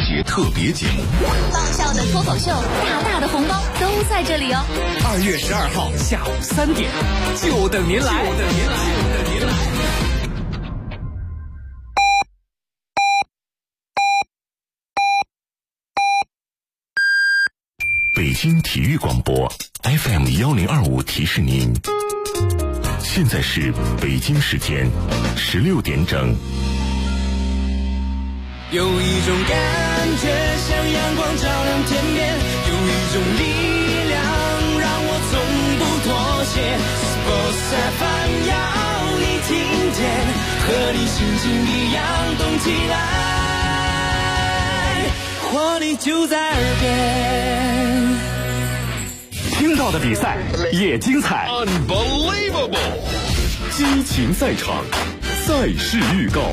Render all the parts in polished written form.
节特别节目， 爆笑的脱口秀，大的红包都在这里哦。 2月12号下午3点，就等您来。 北京体育广播 FM1025提示您，现在是北京时间16点整。 有一种感觉像阳光照亮天边，有一种力量让我从不妥协。Sports FM 要你听见，和你心情一样动起来，活力就在耳边。 听到的比赛也精彩 Unbelievable， 激情赛场，赛事预告。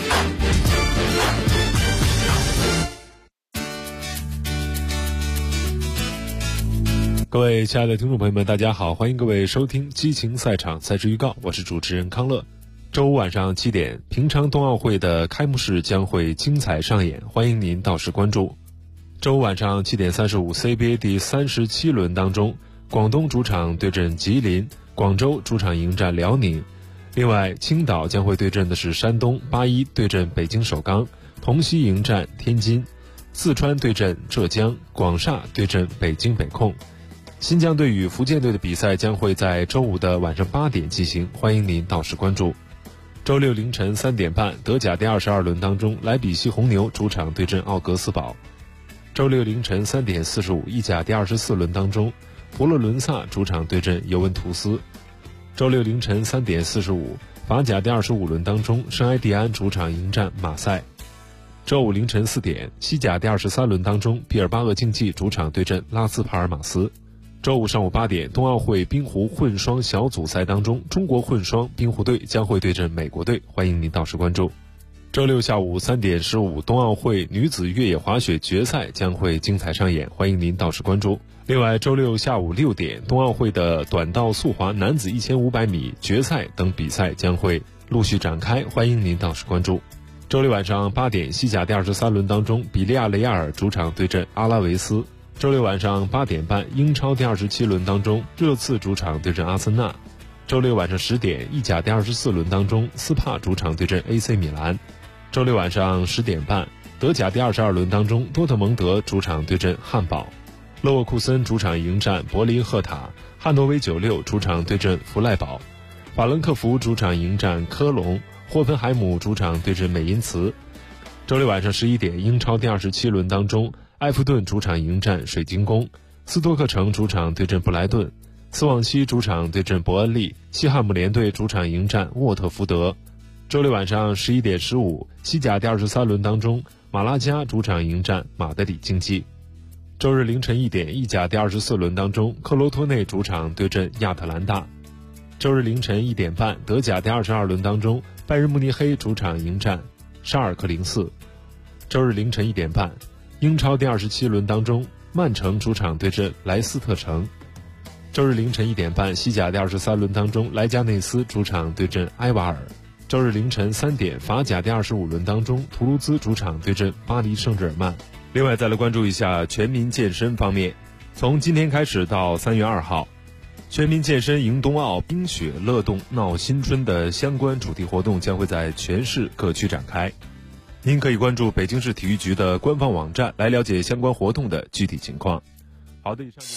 各位亲爱的听众朋友们，大家好，欢迎各位收听激情赛场赛事预告，我是主持人康乐。周五晚上7点，平昌冬奥会的开幕式将会精彩上演，欢迎您到时关注。周五晚上7点35 CBA 第37轮当中，广东主场对阵吉林，广州主场迎战辽宁。另外，青岛将会对阵的是山东，81对阵北京首钢，同曦迎战天津，四川对阵浙江，广厦对阵北京北控。新疆队与福建队的比赛将会在周五的晚上8点进行，欢迎您到时关注。周六凌晨3点半，德甲第22轮当中，莱比锡红牛主场对阵奥格斯堡。周六凌晨3点45，意甲第24轮当中，佛罗伦萨主场对阵尤文图斯。周六凌晨3点45，法甲第25轮当中，圣埃蒂安主场迎战马赛。周五凌晨4点，西甲第23轮当中，毕尔巴鄂竞技主场对阵拉斯帕尔马斯。周五上午8点，冬奥会冰壶混双小组赛当中，中国混双冰壶队将会对阵美国队，欢迎您到时关注。周六下午3点15，冬奥会女子越野滑雪决赛将会精彩上演，欢迎您到时关注。另外，周六下午6点，冬奥会的短道速滑男子1500米决赛等比赛将会陆续展开，欢迎您到时关注。周六晚上8点，西甲第23轮当中，比利亚雷亚尔主场对阵阿拉维斯。周六晚上8点半，英超第27轮当中，热刺主场对阵阿森纳。周六晚上10点，意甲第24轮当中，斯帕主场对阵 AC 米兰。周六晚上10点半，德甲第22轮当中，多特蒙德主场对阵汉堡。勒沃库森主场迎战柏林赫塔，汉诺威96主场对阵弗赖堡。法兰克福主场迎战科隆，霍芬海姆主场对阵美因茨。周六晚上11点，英超第27轮当中，埃弗顿主场迎战水晶宫，斯托克城主场对阵布莱顿，斯旺西主场对阵伯恩利，西汉姆联队主场迎战沃特福德。周六晚上11点15，西甲第23轮当中，马拉加主场迎战马德里竞技。周日凌晨1点，意甲第24轮当中，克罗托内主场对阵亚特兰大。周日凌晨1点半，德甲第22轮当中，拜仁慕尼黑主场迎战沙尔克04。周日凌晨1点半，英超第27轮当中，曼城主场对阵莱斯特城。周日凌晨1点半，西甲第23轮当中，莱加内斯主场对阵埃瓦尔。周日凌晨3点，法甲第25轮当中，图卢兹主场对阵巴黎圣日耳曼。另外再来关注一下全民健身方面，从今天开始到3月2号，全民健身迎冬奥，冰雪乐动闹新春的相关主题活动将会在全市各区展开。您可以关注北京市体育局的官方网站来了解相关活动的具体情况。好的，以上就是。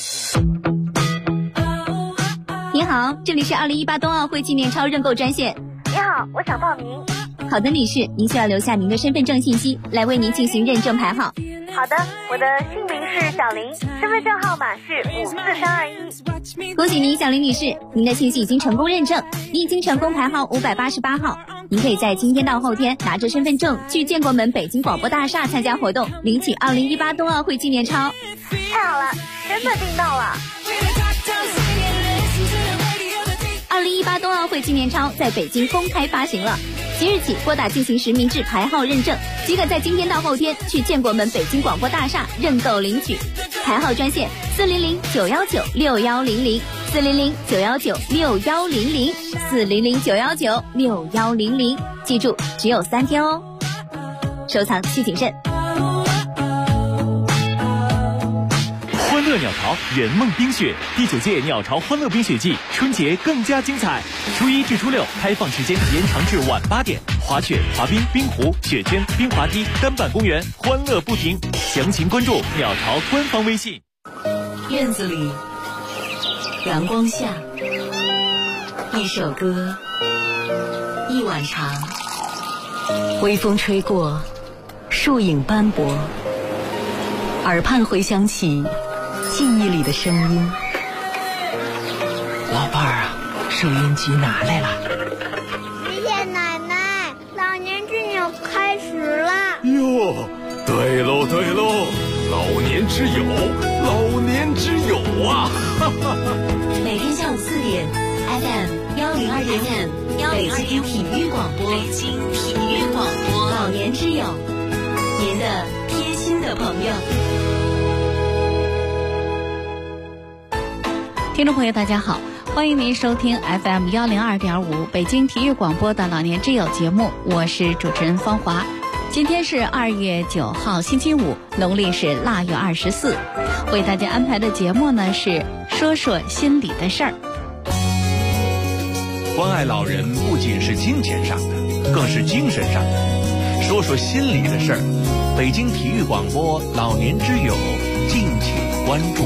您好，这里是2018冬奥会纪念超认购专线。 你好，我想报名。 好的，女士，您需要留下您的身份证信息来为您进行认证排号。 好的，我的姓名是小林，身份证号码是54321。 恭喜您，小林女士，您的信息已经成功认证，你已经成功排号588号。您可以在今天到后天拿着身份证去建国门北京广播大厦参加活动，领取2018冬奥会纪念钞。 太好了，真的订到了。 2018冬奥会纪念钞在北京公开发行了，即日起拨打进行实名制排号认证，即可在今天到后天去建国门北京广播大厦认购领取。排号专线400-919-6100 400-919-6100 400-919-6100，记住只有3天哦，收藏需谨慎。 乐鸟巢圆梦冰雪第9届鸟巢欢乐冰雪季，春节更加精彩。初1至初6开放时间延长至晚8点，滑雪、滑冰、冰壶、雪圈、冰滑梯、单板公园，欢乐不停。详情关注鸟巢官方微信。 院子里，阳光下，一首歌，一晚长，微风吹过，树影斑驳，耳畔回响起记忆里的声音。 老伴儿啊，收音机拿来了。 爷爷奶奶，老年之友开始了。 哟，对喽对喽，老年之友，老年之友啊！ 每天下午4点 FM 102.5，北京体育广播，老年之友，您的贴心的朋友。 听众朋友大家好，欢迎您收听 FM 102.5北京体育广播的老年之友节目，我是主持人芳华。今天是2月9号星期五，农历是腊月24，为大家安排的节目呢是说说心里的事儿。 关爱老人不仅是金钱上的，更是精神上的。说说心里的事儿，北京体育广播老年之友，敬请关注。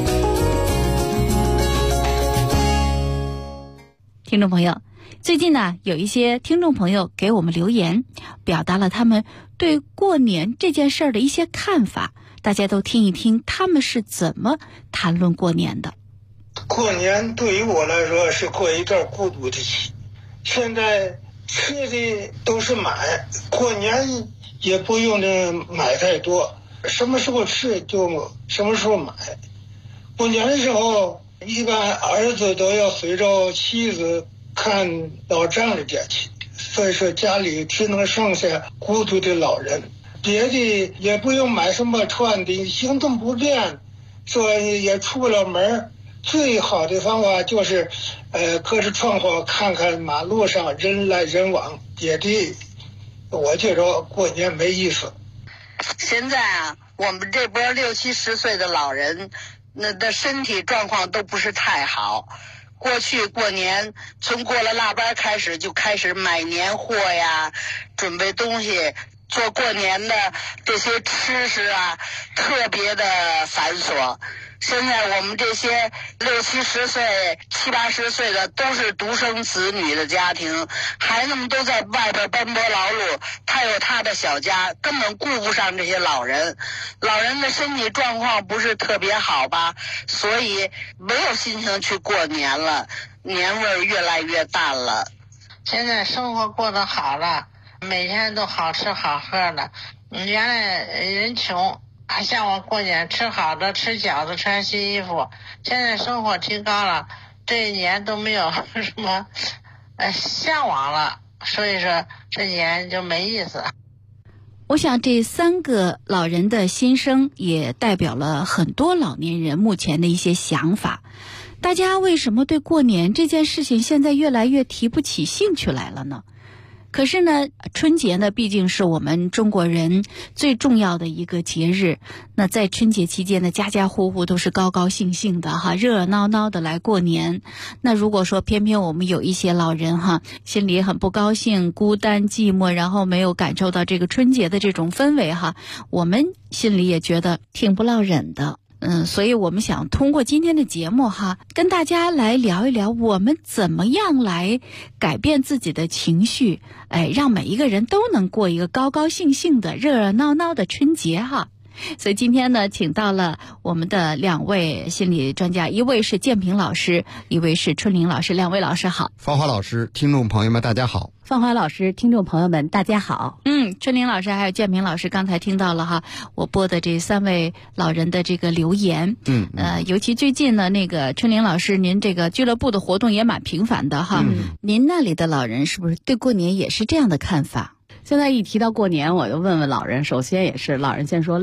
听众朋友，最近呢，有一些听众朋友给我们留言，表达了他们对过年这件事儿的一些看法，大家都听一听他们是怎么谈论过年的。 过年对于我来说是过一段孤独的期，现在吃的都是买，过年也不用的买太多，什么时候吃就什么时候买。过年的时候一般儿子都要随着妻子看老丈人家去，所以说家里只能剩下孤独的老人，别的也不用买什么穿的，行动不便，所以也出不了门。最好的方法就是隔着窗户看看马路上人来人往，别的我觉着过年没意思。 现在啊，我们这波60、70岁的老人那的身体状况都不是太好。过去过年从过了腊八开始就开始买年货呀，准备东西，做过年的这些吃食啊，特别的繁琐。现在我们这些60、70岁、70、80岁的都是独生子女的家庭，孩子们都在外边奔波劳碌，他有他的小家，根本顾不上这些老人。老人的身体状况不是特别好吧，所以没有心情去过年了，年味儿越来越淡了。 现在生活过得好了，每天都好吃好喝的。原来人穷，还向往过年吃好的，吃饺子，穿新衣服。现在生活提高了，这一年都没有什么向往了，所以说这年就没意思。 我想这3个老人的心声也代表了很多老年人目前的一些想法。大家为什么对过年这件事情现在越来越提不起兴趣来了呢？可是呢，春节呢毕竟是我们中国人最重要的一个节日。那在春节期间呢，家家户户都是高高兴兴的哈，热热闹闹的来过年。那如果说偏偏我们有一些老人哈，心里很不高兴、孤单寂寞，然后没有感受到这个春节的这种氛围哈，我们心里也觉得挺不落忍的。所以我们想通过今天的节目哈，跟大家来聊一聊我们怎么样来改变自己的情绪，让每一个人都能过一个高高兴兴的、热热闹闹的春节哈。所以今天呢，请到了我们的2位心理专家，一位是建平老师，一位是春玲老师。2位老师好。 芳华老师，听众朋友们大家好。 芳华老师，听众朋友们大家好。 春玲老师还有建平老师刚才听到了哈，我播的这3位老人的这个留言。尤其最近呢，那个春玲老师您这个俱乐部的活动也蛮频繁的哈。您那里的老人是不是对过年也是这样的看法？ 现在一提到过年，我就问问老人，首先也是老人先说累，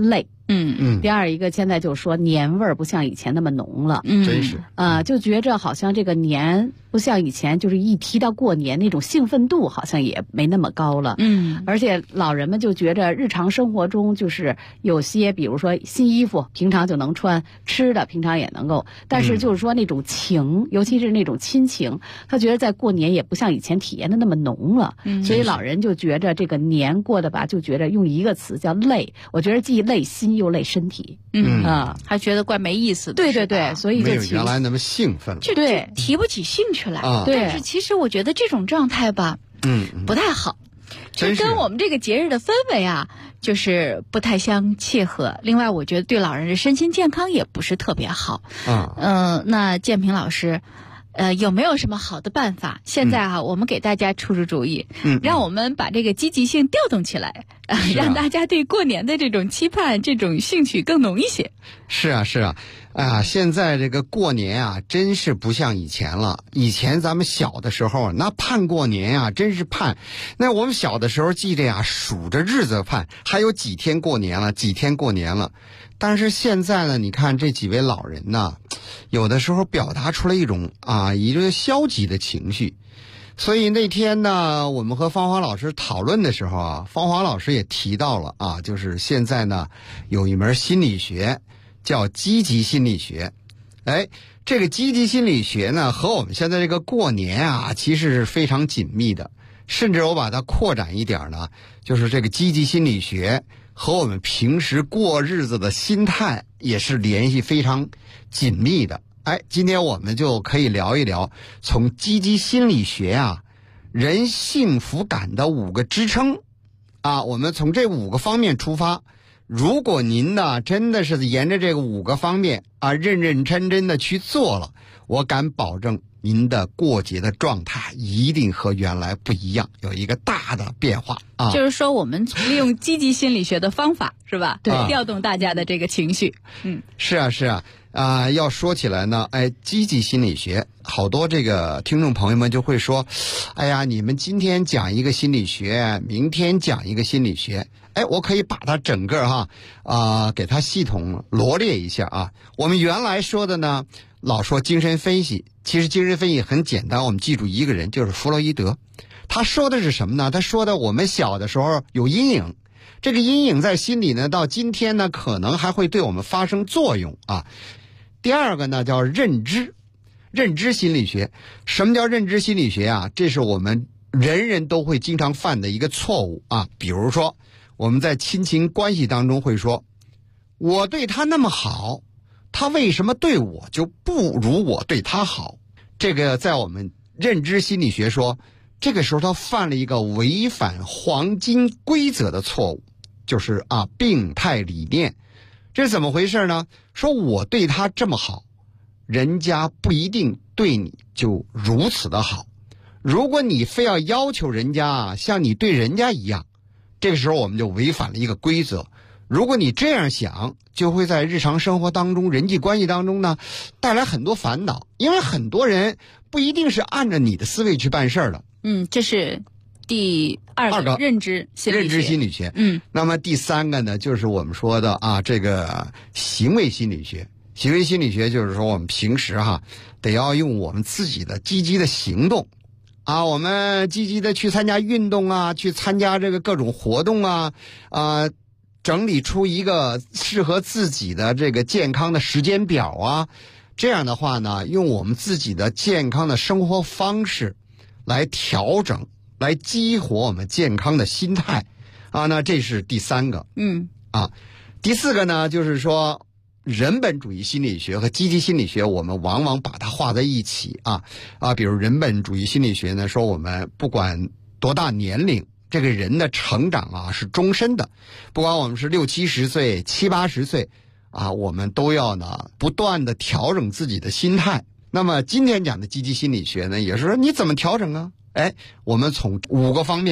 第二一个，现在就说年味儿不像以前那么浓了。 真是。 就觉着好像这个年不像以前，就是一提到过年那种兴奋度好像也没那么高了。而且老人们就觉着日常生活中就是有些，比如说新衣服平常就能穿，吃的平常也能够，但是就是说那种情，尤其是那种亲情，他觉得在过年也不像以前体验的那么浓了。所以老人就觉着这个年过的吧，就觉着用一个词叫累，我觉得既累心又累身体。 还觉得怪没意思的。 对对对，所以就没有原来那么兴奋了， 就提不起兴趣来。但是其实我觉得这种状态吧，不太好，就跟我们这个节日的氛围啊，就是不太相契合。另外，我觉得对老人的身心健康也不是特别好。那建平老师，有没有什么好的办法？现在我们给大家出出主意，让我们把这个积极性调动起来，让大家对过年的这种期盼、这种兴趣更浓一些。 是啊，现在这个过年啊，真是不像以前了。以前咱们小的时候，那盼过年啊，真是盼。那我们小的时候记着呀，数着日子盼，还有几天过年了。但是现在呢，你看这几位老人呢，有的时候表达出了一种一个消极的情绪。所以那天呢，我们和芳华老师讨论的时候芳华老师也提到了就是现在呢有一门心理学叫积极心理学。这个积极心理学呢和我们现在这个过年其实是非常紧密的，甚至我把它扩展一点呢，就是这个积极心理学和我们平时过日子的心态也是联系非常紧密的。今天我们就可以聊一聊从积极心理学人幸福感的5个支撑我们从这5个方面出发。如果您呢真的是沿着这个5个方面认认真真的去做了，我敢保证您的过节的状态一定和原来不一样，有一个大的变化就是说我们利用积极心理学的方法是吧？对，调动大家的这个情绪。 是啊，要说起来呢，积极心理学，好多这个听众朋友们就会说，你们今天讲一个心理学，明天讲一个心理学，我可以把它整个给它系统罗列一下我们原来说的呢，老说精神分析，其实精神分析很简单，我们记住一个人，就是弗洛伊德。他说的是什么呢？他说的我们小的时候有阴影，这个阴影在心里呢，到今天呢，可能还会对我们发生作用第二个呢叫认知心理学。什么叫认知心理学这是我们人人都会经常犯的一个错误比如说我们在亲情关系当中会说，我对他那么好，他为什么对我就不如我对他好？这个在我们认知心理学说，这个时候他犯了一个违反黄金规则的错误，就是病态理念。这是怎么回事呢？说我对他这么好，人家不一定对你就如此的好。如果你非要要求人家像你对人家一样，这个时候我们就违反了一个规则。如果你这样想，就会在日常生活当中、人际关系当中呢，带来很多烦恼，因为很多人不一定是按照你的思维去办事的。 这是第二个认知心理学。 那么第3个呢，就是我们说的这个行为心理学。行为心理学就是说我们平时得要用我们自己的积极的行动我们积极的去参加运动去参加这个各种活动整理出一个适合自己的这个健康的时间表这样的话呢，用我们自己的健康的生活方式来调整，来激活我们健康的心态那这是第3个。第4个呢，就是说人本主义心理学和积极心理学，我们往往把它画在一起比如人本主义心理学呢，说我们不管多大年龄，这个人的成长是终身的，不管我们是60、70岁、70、80岁我们都要呢不断的调整自己的心态。那么今天讲的积极心理学呢，也是说你怎么调整我们从5个方面，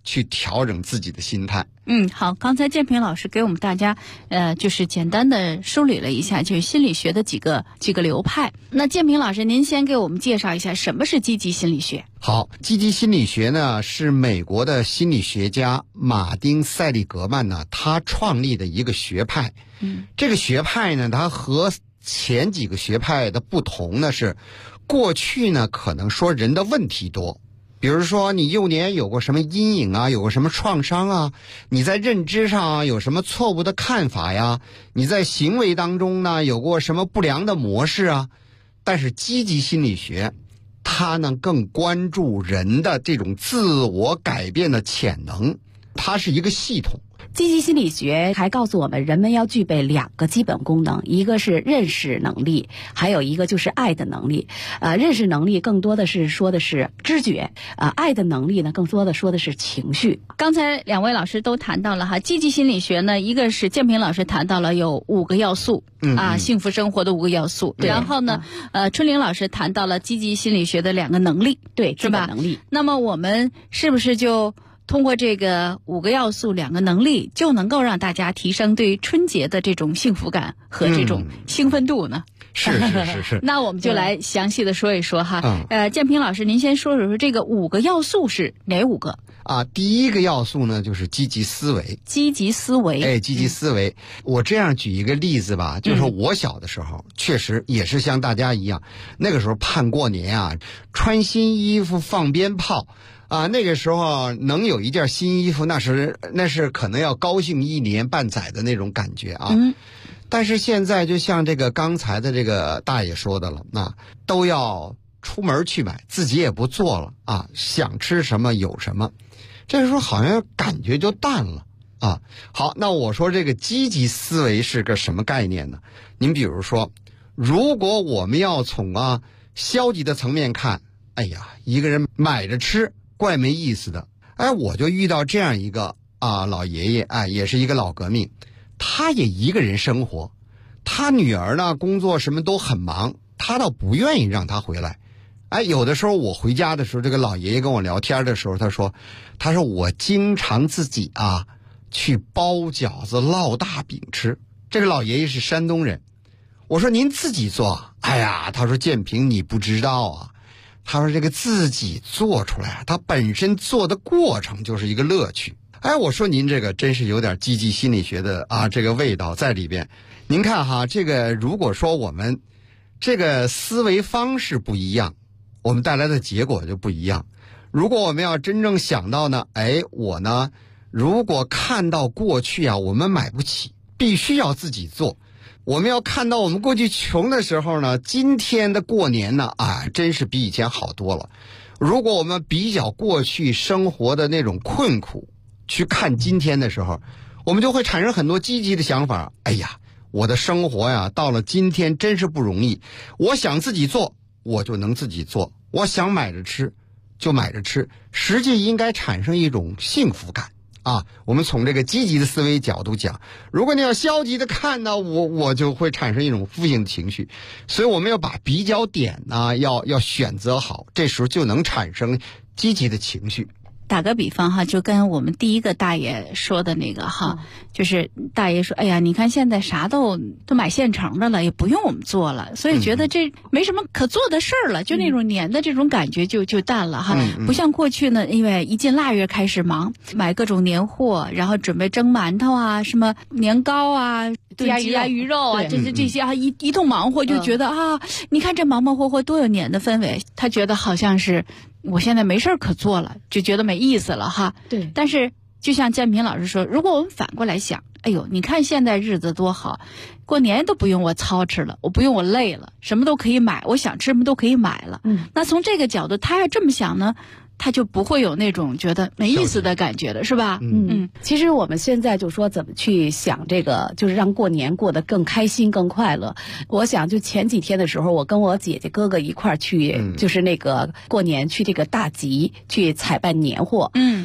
去调整自己的心态。 好，刚才建平老师给我们大家就是简单的梳理了一下，就是心理学的几个流派。那建平老师，您先给我们介绍一下什么是积极心理学。 好，积极心理学呢是美国的心理学家马丁·塞利格曼呢他创立的一个学派。这个学派呢，它和前几个学派的不同呢是，过去呢可能说人的问题多。比如说你幼年有过什么阴影啊，有过什么创伤啊，你在认知上啊有什么错误的看法呀，你在行为当中呢有过什么不良的模式啊。但是积极心理学它呢更关注人的这种自我改变的潜能，它是一个系统。 积极心理学还告诉我们，人们要具备2个基本功能，一个是认识能力，还有一个就是爱的能力。认识能力更多的是说的是知觉，爱的能力呢更多的说的是情绪。 刚才2位老师都谈到了哈，积极心理学呢，一个是建平老师谈到了有5个要素，幸福生活的5个要素。然后呢，春玲老师谈到了积极心理学的2个能力， 对， 是吧？ 能力。 那么我们是不是就通过这个5个要素2个能力，就能够让大家提升对春节的这种幸福感和这种兴奋度呢？ 是。 那我们就来详细的说一说哈。建平老师，您先说这个5个要素是哪5个？ 第一个要素呢就是积极思维。 积极思维。 积极思维。我这样举一个例子吧，就是说我小的时候，确实也是像大家一样，那个时候盼过年啊，穿新衣服放鞭炮。那个时候能有一件新衣服，那是可能要高兴1年半载的那种感觉啊。但是现在就像这个刚才的这个大爷说的了，都要出门去买，自己也不做了啊，想吃什么有什么，这个时候好像感觉就淡了啊。好，那我说这个积极思维是个什么概念呢？您比如说，如果我们要从消极的层面看，一个人买着吃怪没意思的。我就遇到这样一个老爷爷，也是一个老革命，他也一个人生活，他女儿呢工作什么都很忙，他倒不愿意让他回来。有的时候我回家的时候，这个老爷爷跟我聊天的时候，他说我经常自己去包饺子烙大饼吃。这个老爷爷是山东人。我说您自己做？他说建平你不知道啊，他说这个自己做出来，他本身做的过程就是一个乐趣。我说您这个真是有点积极心理学的这个味道在里边。您看哈，这个如果说我们这个思维方式不一样，我们带来的结果就不一样。如果我们要真正想到呢，我呢如果看到过去我们买不起，必须要自己做。我们要看到我们过去穷的时候呢，今天的过年呢真是比以前好多了。如果我们比较过去生活的那种困苦，去看今天的时候，我们就会产生很多积极的想法。我的生活到了今天真是不容易，我想自己做我就能自己做，我想买着吃就买着吃，实际应该产生一种幸福感。我们从这个积极的思维角度讲，如果你要消极的看呢，我就会产生一种负性的情绪。所以我们要把比较点呢要选择好，这时候就能产生积极的情绪。 打个比方哈，就跟我们第一个大爷说的那个哈，就是大爷说，你看现在啥都买现成的了，也不用我们做了，所以觉得这没什么可做的事儿了，就那种年的这种感觉就淡了哈。不像过去呢，因为一进腊月开始忙，买各种年货，然后准备蒸馒头什么年糕鸡鸭鱼肉这些一通忙活，就觉得你看这忙忙活活多有年的氛围，他觉得好像是我现在没事可做了，就觉得没意思了哈。 对。 但是就像建平老师说，如果我们反过来想，你看现在日子多好，过年都不用我操持了，我不用我累了，什么都可以买，我想吃什么都可以买了。那从这个角度，他要这么想呢，他就不会有那种觉得没意思的感觉了，是吧？ 其实我们现在就说怎么去想这个，就是让过年过得更开心、更快乐。我想就前几天的时候，我跟我姐姐哥哥一块儿去，就是那个过年去这个大集去采办年货。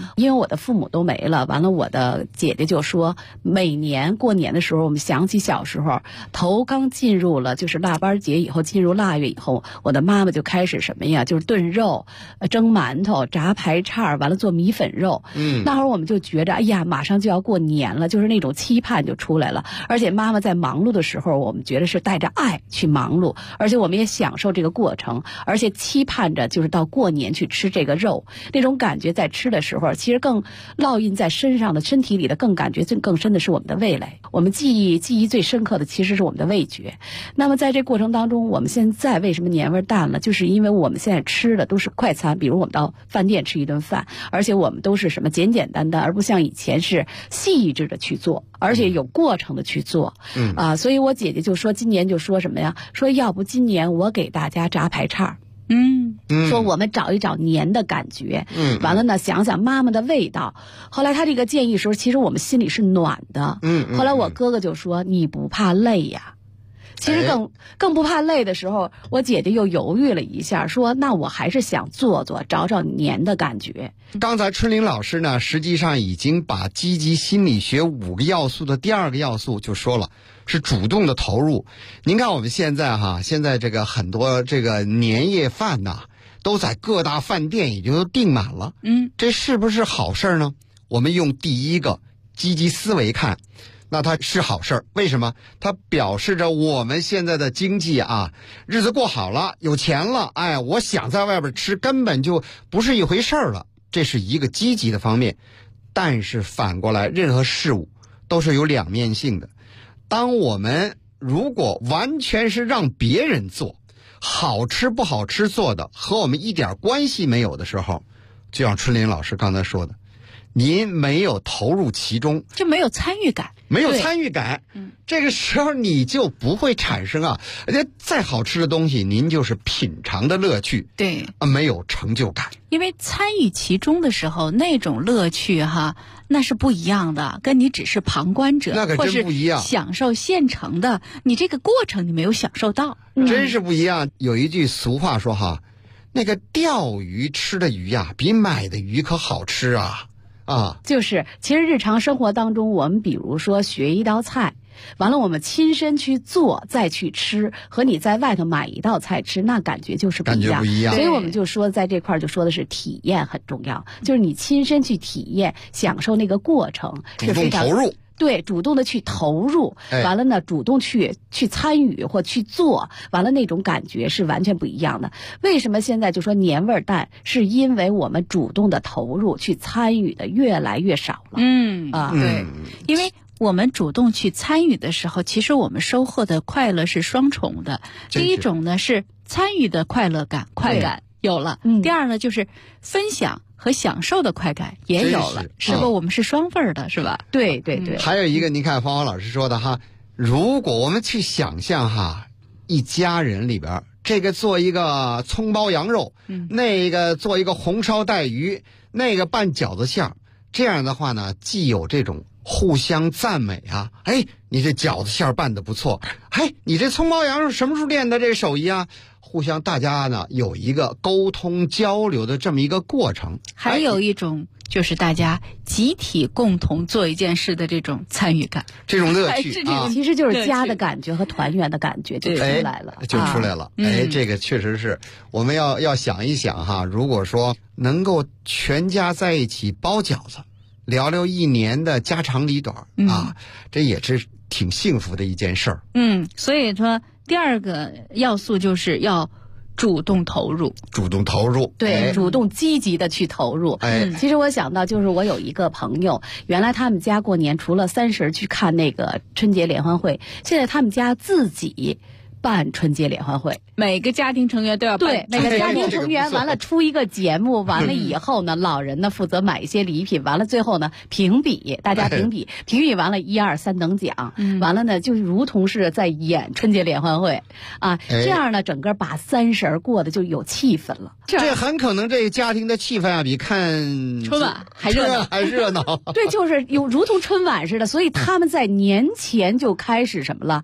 因为我的父母都没了，完了我的姐姐就说，每年过年的时候，我们想起小时候，头刚进入了就是腊八节以后，进入腊月以后，我的妈妈就开始什么呀，就是炖肉、蒸馒头、炸排叉，完了做米粉肉。那会儿我们就觉着，哎呀，马上就要过年了，就是那种期盼就出来了。而且妈妈在忙碌的时候，我们觉得是带着爱去忙碌，而且我们也享受这个过程，而且期盼着就是到过年去吃这个肉，那种感觉在吃的时候，其实更烙印在身上的身体里的，更感觉更深的是我们的味蕾。我们记忆最深刻的其实是我们的味觉。那么在这过程当中，我们现在为什么年味淡了？就是因为我们现在吃的都是快餐，比如我们到饭店吃一顿饭，而且我们都是什么简简单单，而不像以前是细致的去做，而且有过程的去做。所以我姐姐就说今年就说什么呀？说要不今年我给大家炸排叉。说我们找一找年的感觉。完了呢，想想妈妈的味道。后来他这个建议的时候，其实我们心里是暖的。后来我哥哥就说：“你不怕累呀？”其实更不怕累的时候，我姐姐又犹豫了一下，说：“那我还是想做做，找找年的感觉。” 刚才春玲老师呢，实际上已经把积极心理学5个要素的第2个要素就说了，是主动的投入。您看我们现在这个很多这个年夜饭呐，都在各大饭店已经都订满了。这是不是好事呢？我们用第一个积极思维看，那它是好事。为什么？它表示着我们现在的经济日子过好了，有钱了，我想在外边吃根本就不是一回事了。这是一个积极的方面。但是反过来，任何事物都是有两面性的。当我们如果完全是让别人做，好吃不好吃做的和我们一点关系没有的时候，就像春玲老师刚才说的，您没有投入其中， 就没有参与感。 没有参与感，这个时候你就不会产生再好吃的东西，您就是品尝的乐趣， 对， 没有成就感。 因为参与其中的时候，那种乐趣那是不一样的，跟你只是旁观者， 那可真不一样， 或是享受现成的，你这个过程你没有享受到， 真是不一样。有一句俗话说那个钓鱼吃的鱼比买的鱼可好吃就是其实日常生活当中，我们比如说学一道菜，完了我们亲身去做再去吃，和你在外头买一道菜吃，那感觉就是不一样。 感觉不一样。 所以我们就说在这块就说的是体验很重要，就是你亲身去体验，享受那个过程，是非常主动投入。 对，主动的去投入，完了呢，主动去参与或去做，完了那种感觉是完全不一样的。为什么现在就说年味淡？是因为我们主动的投入去参与的越来越少了。 对，因为我们主动去参与的时候，其实我们收获的快乐是双重的。第一种呢是参与的快乐感、快感有了，第二呢就是分享和享受的快感也有了，是不？我们是双份的，是吧？ 对对对。 还有一个，您看芳华老师说的如果我们去想象一家人里边，这个做一个葱包羊肉，那个做一个红烧带鱼，那个拌饺子馅儿，这样的话呢，既有这种互相赞美你这饺子馅儿拌得不错，你这葱包羊肉什么时候练的这手艺互相大家呢有一个沟通交流的这么一个过程。 还有一种就是大家集体共同做一件事的这种参与感， 这种乐趣其实就是家的感觉和团圆的感觉就出来了， 这个确实是我们要想一想如果说能够全家在一起包饺子，聊聊一年的家长里短这也是挺幸福的一件事儿。 所以说第二个要素就是要主动投入， 对，主动积极的去投入。其实我想到就是我有一个朋友，原来他们家过年除了30去看那个春节联欢会，现在他们家自己办春节联欢会， 每个家庭成员都要办。 对，每个家庭成员完了出一个节目，完了以后呢，老人呢负责买一些礼品，完了最后呢评比，大家评比完了1、2、3等奖，完了呢就如同是在演春节联欢会这样呢整个把30过得就有气氛了。 这很可能这个家庭的气氛比看春晚还热闹。 对，就是有如同春晚似的，所以他们在年前就开始什么了。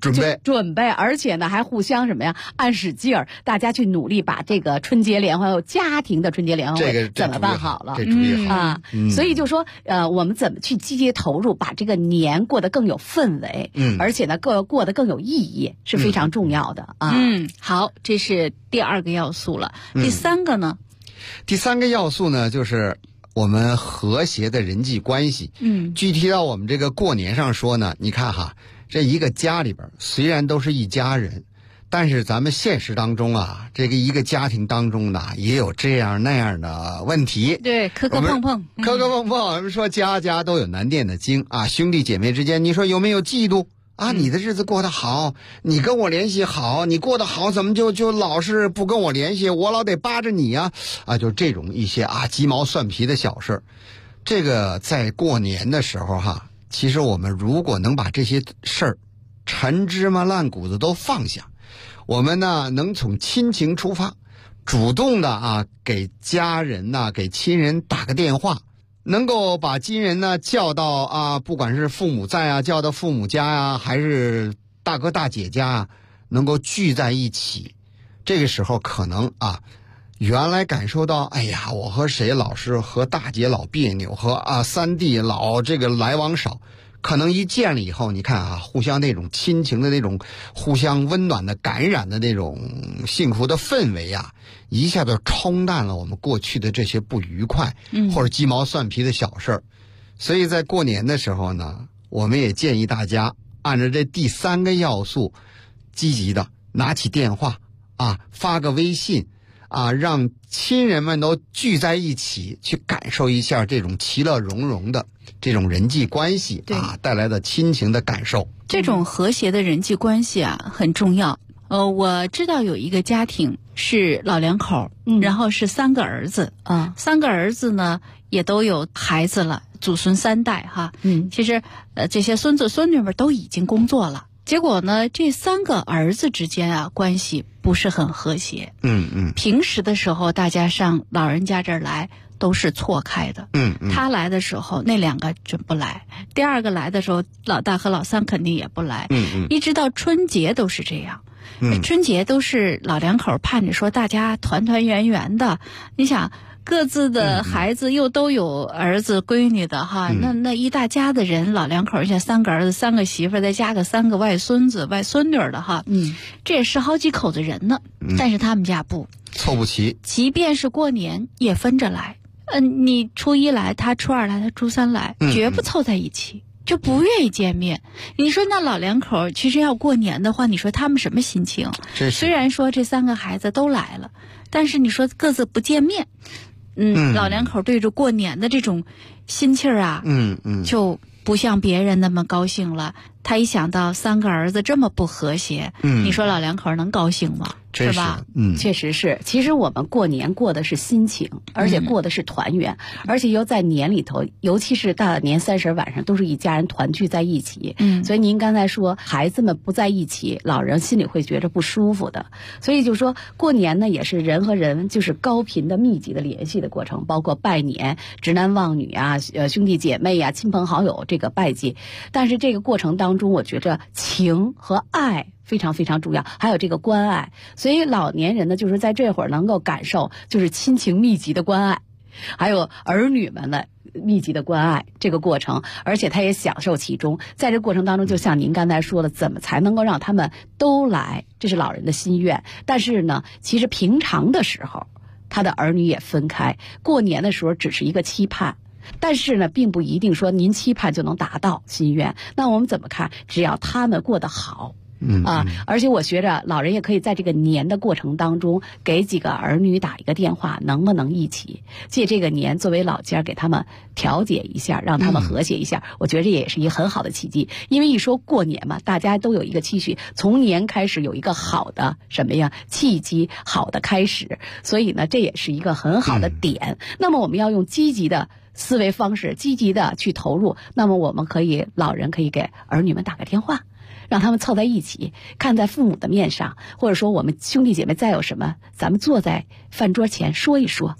准备， 而且呢还互相什么呀，按使劲儿，大家去努力把这个春节联欢会、家庭的春节联欢会怎么办好了？ 这主意好啊！所以就说我们怎么去积极投入，把这个年过得更有氛围，而且呢过得更有意义，是非常重要的啊。 好，这是第2个要素了。第3个呢？ 第3个要素呢，就是我们和谐的人际关系。具体到我们这个过年上说呢，你看哈，这一个家里边虽然都是一家人，但是咱们现实当中啊，这个一个家庭当中呢，也有这样那样的问题。 对，磕磕碰碰。 我们说家家都有难念的经啊，兄弟姐妹之间，你说有没有嫉妒？啊，你的日子过得好，你跟我联系好，你过得好，怎么就老是不跟我联系，我老得扒着你啊？就这种一些鸡毛蒜皮的小事，这个在过年的时候哈，其实我们如果能把这些事儿陈芝麻烂谷子都放下，我们呢能从亲情出发，主动的给家人给亲人打个电话。能够把亲人呢叫到不管是父母在叫到父母家还是大哥大姐家能够聚在一起。这个时候可能原来感受到，哎呀，我和谁老是和大姐老别扭，和三弟老这个来往少，可能一见了以后，你看互相那种亲情的那种互相温暖的感染的那种幸福的氛围一下子冲淡了我们过去的这些不愉快，或者鸡毛蒜皮的小事儿。所以在过年的时候呢，我们也建议大家按照这第3个要素，积极的拿起电话发个微信让亲人们都聚在一起，去感受一下这种其乐融融的这种人际关系带来的亲情的感受。 这种和谐的人际关系很重要。我知道有一个家庭是老两口，然后是3个儿子3个儿子呢也都有孩子了，祖孙3代哈。其实这些孙子孙女们都已经工作了，结果呢这3个儿子之间关系不是很和谐。平时的时候大家上老人家这儿来都是错开的。他来的时候那2个准不来，第2个来的时候老大和老三肯定也不来。一直到春节都是这样。春节都是老两口盼着说大家团团圆圆的，你想各自的孩子又都有儿子闺女的哈，那一大家的人，老两口像3个儿子3个媳妇，再加个3个外孙子外孙女的哈，这也是好几口子人呢。但是他们家不凑不齐， 即便是过年也分着来。你初1来，他初2来，他初3来，绝不凑在一起。就不愿意见面。你说那老两口其实要过年的话，你说他们什么心情？虽然说这3个孩子都来了，但是你说各自不见面，老两口对着过年的这种心气儿就不像别人那么高兴了。他一想到3个儿子这么不和谐，你说老两口能高兴吗？是吧？ 确实是。其实我们过年过的是心情，而且过的是团圆，而且又在年里头，尤其是大年30晚上，都是一家人团聚在一起。所以您刚才说孩子们不在一起，老人心里会觉着不舒服的。所以就说过年呢，也是人和人就是高频的密集的联系的过程，包括拜年、直男忘女兄弟姐妹亲朋好友这个拜祭。但是这个过程当中，我觉着情和爱非常非常重要，还有这个关爱。所以老年人呢，就是在这会儿能够感受就是亲情密集的关爱，还有儿女们的密集的关爱这个过程，而且他也享受其中。在这过程当中，就像您刚才说的，怎么才能够让他们都来，这是老人的心愿。但是呢，其实平常的时候他的儿女也分开，过年的时候只是一个期盼，但是呢，并不一定说您期盼就能达到心愿。那我们怎么看？只要他们过得好，而且我觉着老人也可以在这个年的过程当中，给几个儿女打一个电话，能不能一起借这个年作为老家给他们调解一下，让他们和谐一下。我觉得这也是一个很好的契机。因为一说过年嘛，大家都有一个期许，从年开始有一个好的什么呀契机，好的开始，所以呢，这也是一个很好的点。那么我们要用积极的思维方式，积极的去投入。那么我们可以，老人可以给儿女们打个电话，让他们凑在一起，看在父母的面上，或者说我们兄弟姐妹再有什么，咱们坐在饭桌前说一说，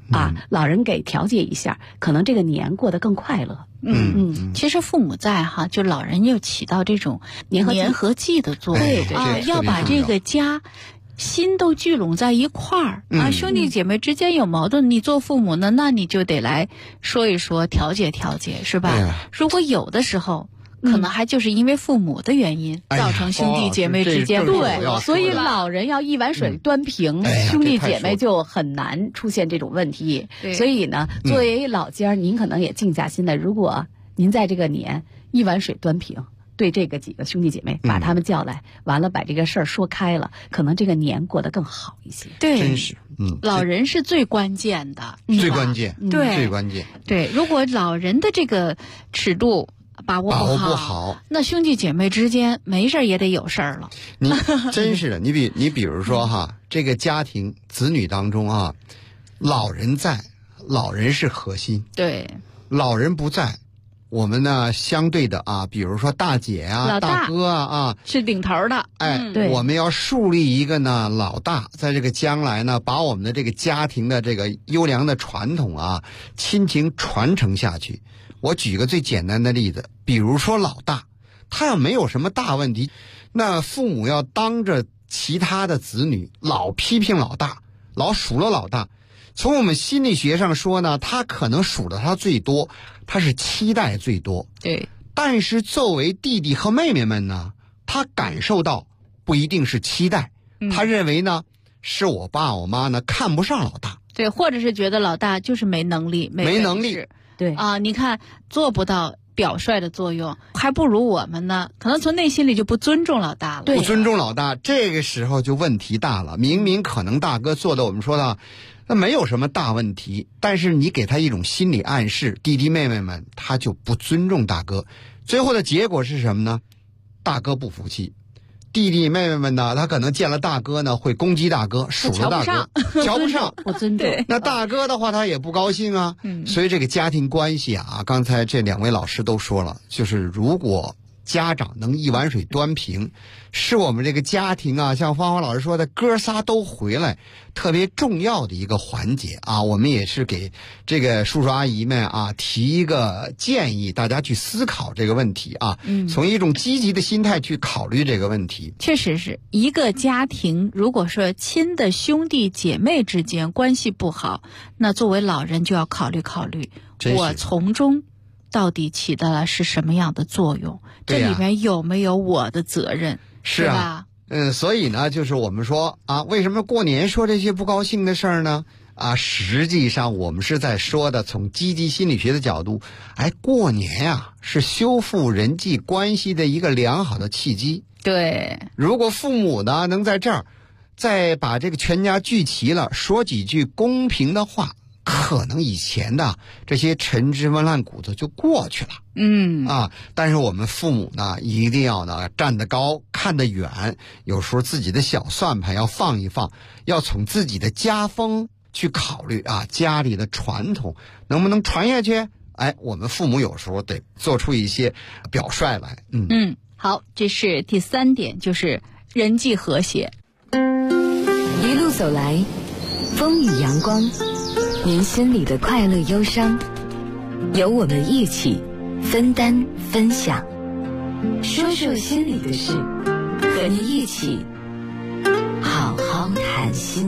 老人给调节一下，可能这个年过得更快乐。 其实父母在哈，就老人又起到这种粘合剂的作用， 对， 要把这个家心都聚拢在一块儿啊，兄弟姐妹之间有矛盾，你做父母呢，那你就得来说一说，调节调节，是吧？如果有的时候可能还就是因为父母的原因造成兄弟姐妹之间对，所以老人要一碗水端平，兄弟姐妹就很难出现这种问题。所以呢，作为老家您可能也静下心来，如果您在这个年一碗水端平，对这个几个兄弟姐妹把他们叫来，完了把这个事儿说开了，可能这个年过得更好一些。 对， 真是， 老人是最关键的， 最关键， 对， 最关键。 对，如果老人的这个尺度把握不好，那兄弟姐妹之间没事也得有事儿了。 你真是的，你比如说哈，这个家庭子女当中啊，老人在，老人是核心。 对， 老人不在，我们呢相对的啊，比如说大姐啊、大哥啊是领头的。 对，我们要树立一个呢老大，在这个将来呢，把我们的这个家庭的这个优良的传统啊、亲情传承下去。我举个最简单的例子，比如说老大，他要没有什么大问题，那父母要当着其他的子女老批评老大，老数落老大。从我们心理学上说呢，他可能数的他最多，他是期待最多。 对， 但是作为弟弟和妹妹们呢，他感受到不一定是期待，他认为呢是我爸我妈呢看不上老大。 对，或者是觉得老大就是没能力， 没能力。 对啊，你看做不到表率的作用，还不如我们呢。可能从内心里就不尊重老大了。 不尊重老大，这个时候就问题大了。明明可能大哥做的我们说的那没有什么大问题，但是你给他一种心理暗示，弟弟妹妹们他就不尊重大哥。最后的结果是什么呢？大哥不服气，弟弟妹妹们呢，他可能见了大哥呢，会攻击大哥，数落大哥，瞧不上， 不尊重。 那大哥的话，他也不高兴啊。所以这个家庭关系啊，刚才这两位老师都说了，就是如果家长能一碗水端平，是我们这个家庭啊，像芳华老师说的，哥仨都回来，特别重要的一个环节啊。我们也是给这个叔叔阿姨们啊提一个建议，大家去思考这个问题啊，从一种积极的心态去考虑这个问题。 确实是一个家庭，如果说亲的兄弟姐妹之间关系不好，那作为老人就要考虑考虑，我从中到底起到了是什么样的作用？这里面有没有我的责任？ 是吧？ 所以呢，就是我们说啊，为什么过年说这些不高兴的事儿呢？啊，实际上我们是在说的，从积极心理学的角度，过年呀是修复人际关系的一个良好的契机。 对， 如果父母呢能在这儿再把这个全家聚齐了，说几句公平的话，可能以前的这些陈芝麻烂谷子就过去了。但是我们父母呢，一定要呢站得高，看得远，有时候自己的小算盘要放一放，要从自己的家风去考虑啊，家里的传统能不能传下去？我们父母有时候得做出一些表率来。 好，这是第3点，就是人际和谐。 一路走来，风雨阳光，您心里的快乐忧伤，由我们一起分担分享，说说心里的事，和您一起好好谈心。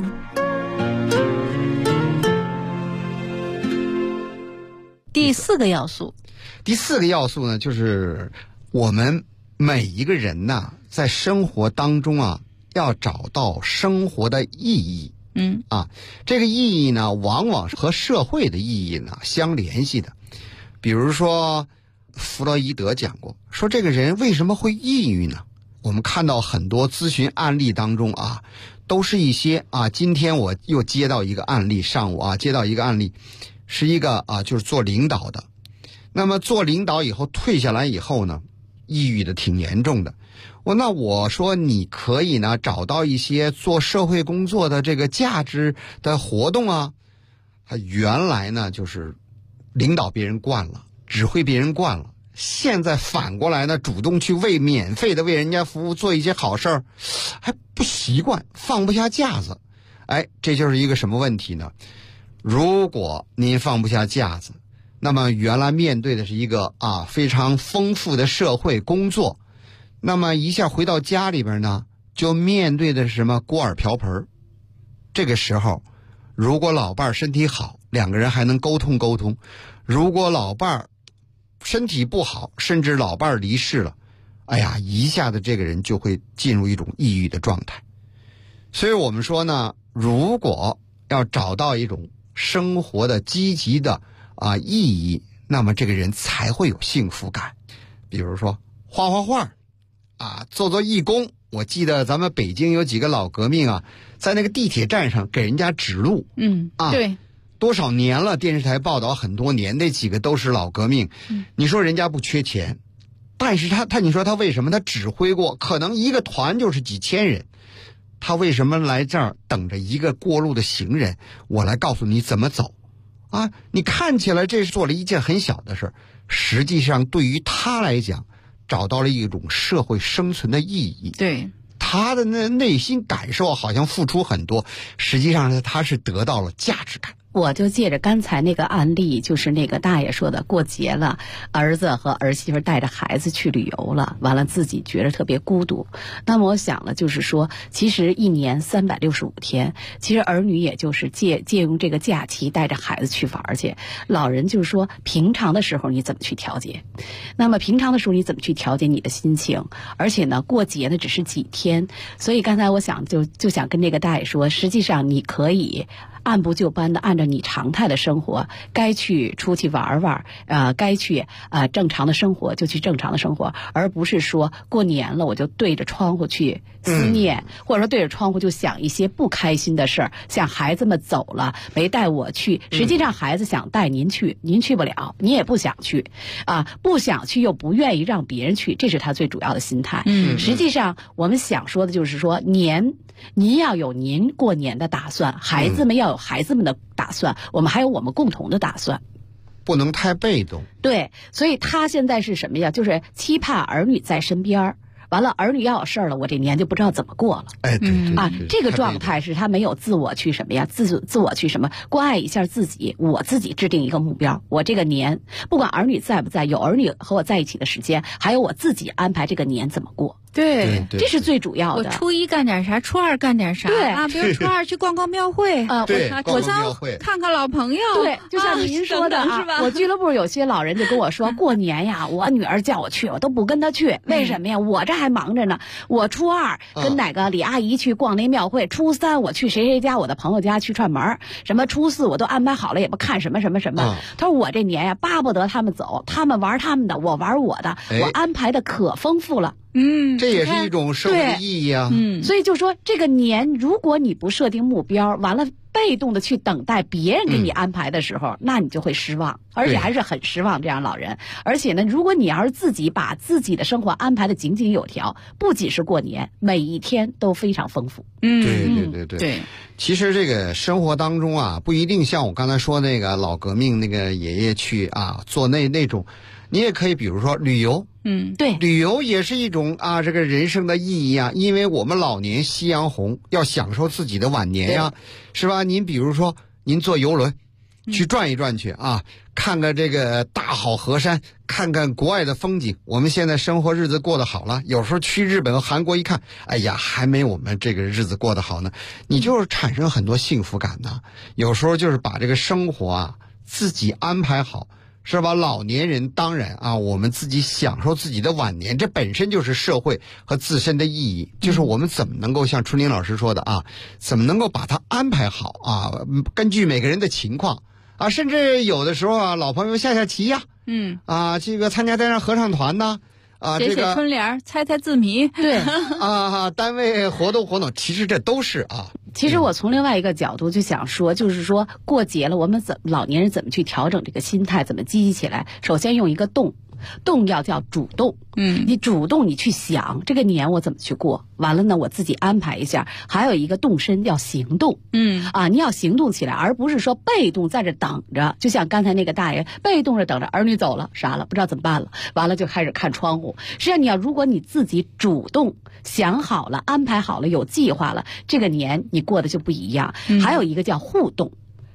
第4个要素呢，就是我们每一个人呢，在生活当中啊，要找到生活的意义。这个意义呢，往往是和社会的意义呢相联系的。比如说，弗洛伊德讲过，说这个人为什么会抑郁呢？我们看到很多咨询案例当中啊，都是一些今天我又接到一个案例，上午接到一个案例，是一个就是做领导的。那么做领导以后退下来以后呢，抑郁的挺严重的。那我说你可以呢找到一些做社会工作的这个价值的活动啊。他原来呢就是领导别人惯了，指挥别人惯了，现在反过来呢主动去免费的为人家服务，做一些好事儿，还不习惯，放不下架子。这就是一个什么问题呢？ 如果您放不下架子，那么原来面对的是一个非常丰富的社会工作，那么一下回到家里边呢，就面对的是什么锅碗瓢盆。这个时候如果老伴儿身体好，两个人还能沟通沟通；如果老伴儿身体不好，甚至老伴儿离世了，一下子这个人就会进入一种抑郁的状态。所以我们说呢，如果要找到一种生活的积极的意义，那么这个人才会有幸福感。比如说画画画做做义工。我记得咱们北京有几个老革命在那个地铁站上给人家指路。 对， 多少年了，电视台报道很多年，那几个都是老革命。你说人家不缺钱，但是你说他为什么他指挥过？可能一个团就是几千人，他为什么来这儿等着一个过路的行人？我来告诉你怎么走你看起来这是做了一件很小的事，实际上对于他来讲，找到了一种社会生存的意义。 对， 他的内心感受好像付出很多，实际上他是得到了价值感。 我就借着刚才那个案例，就是那个大爷说的，过节了，儿子和儿媳妇带着孩子去旅游了，完了自己觉得特别孤独。那么我想了，就是说，其实一年365天，其实儿女也就是借用这个假期带着孩子去玩去。老人就是说，平常的时候你怎么去调节？那么平常的时候你怎么去调节你的心情？而且呢，过节呢只是几天，所以刚才我想就想跟这个大爷说，实际上你可以按部就班的按照你常态的生活，该去出去玩玩，该去正常的生活就去正常的生活，而不是说过年了我就对着窗户去思念，或者说对着窗户就想一些不开心的事儿，像孩子们走了没带我去，实际上孩子想带您去，您去不了，你也不想去不想去又不愿意让别人去，这是他最主要的心态。实际上我们想说的就是说，您要有您过年的打算，孩子们要有孩子们的打算，我们还有我们共同的打算， 不能太被动。 对，所以他现在是什么呀？就是期盼儿女在身边，完了儿女要有事儿了，我这年就不知道怎么过了。这个状态是他没有自我去什么呀？自我去什么？关爱一下自己，我自己制定一个目标，我这个年不管儿女在不在，有儿女和我在一起的时间，还有我自己安排这个年怎么过。 对， 这是最主要的。 我初一干点啥，初二干点啥，比如初二去逛逛庙会我三看看老朋友。 对，就像您说的是吧？ 我俱乐部有些老人就跟我说，过年呀，我女儿叫我去，我都不跟她去，为什么呀？我这还忙着呢。我初二跟哪个李阿姨去逛那庙会，初三我去谁家我的朋友家去串门，什么初四我都安排好了，也不看什么。他说我这年呀，巴不得他们走，他们玩他们的，我玩我的，我安排的可丰富了。 这也是一种社会的意义啊。 所以就说这个年，如果你不设定目标，完了被动的去等待别人给你安排的时候，那你就会失望，而且还是很失望这样老人。而且呢，如果你要是自己把自己的生活安排的井井有条，不仅是过年，每一天都非常丰富。 对。其实这个生活当中不一定像我刚才说那个老革命那个爷爷去做那种，你也可以比如说旅游。 对， 旅游也是一种这个人生的意义因为我们老年夕阳红，要享受自己的晚年是吧？您比如说您坐游轮去转一转去看看这个大好河山，看看国外的风景。我们现在生活日子过得好了，有时候去日本和韩国一看，还没我们这个日子过得好呢，你就是产生很多幸福感呢。有时候就是把这个生活自己安排好，是吧？老年人当然我们自己享受自己的晚年，这本身就是社会和自身的意义。就是我们怎么能够像春玲老师说的怎么能够把它安排好根据每个人的情况甚至有的时候老朋友下棋这个参加在那合唱团呢写春联，猜字谜， 对单位活动，其实这都是其实我从另外一个角度就想说，就是说过节了，我们老年人怎么去调整这个心态，怎么积极起来？首先用一个动要叫主动，你主动你去想这个年我怎么去过，完了呢我自己安排一下。还有一个动身要行动，你要行动起来，而不是说被动在这等着。就像刚才那个大爷被动着等着儿女走了傻了，不知道怎么办了，完了就开始看窗户。实际上如果你自己主动想好了，安排好了，有计划了，这个年你过得就不一样。还有一个叫互动，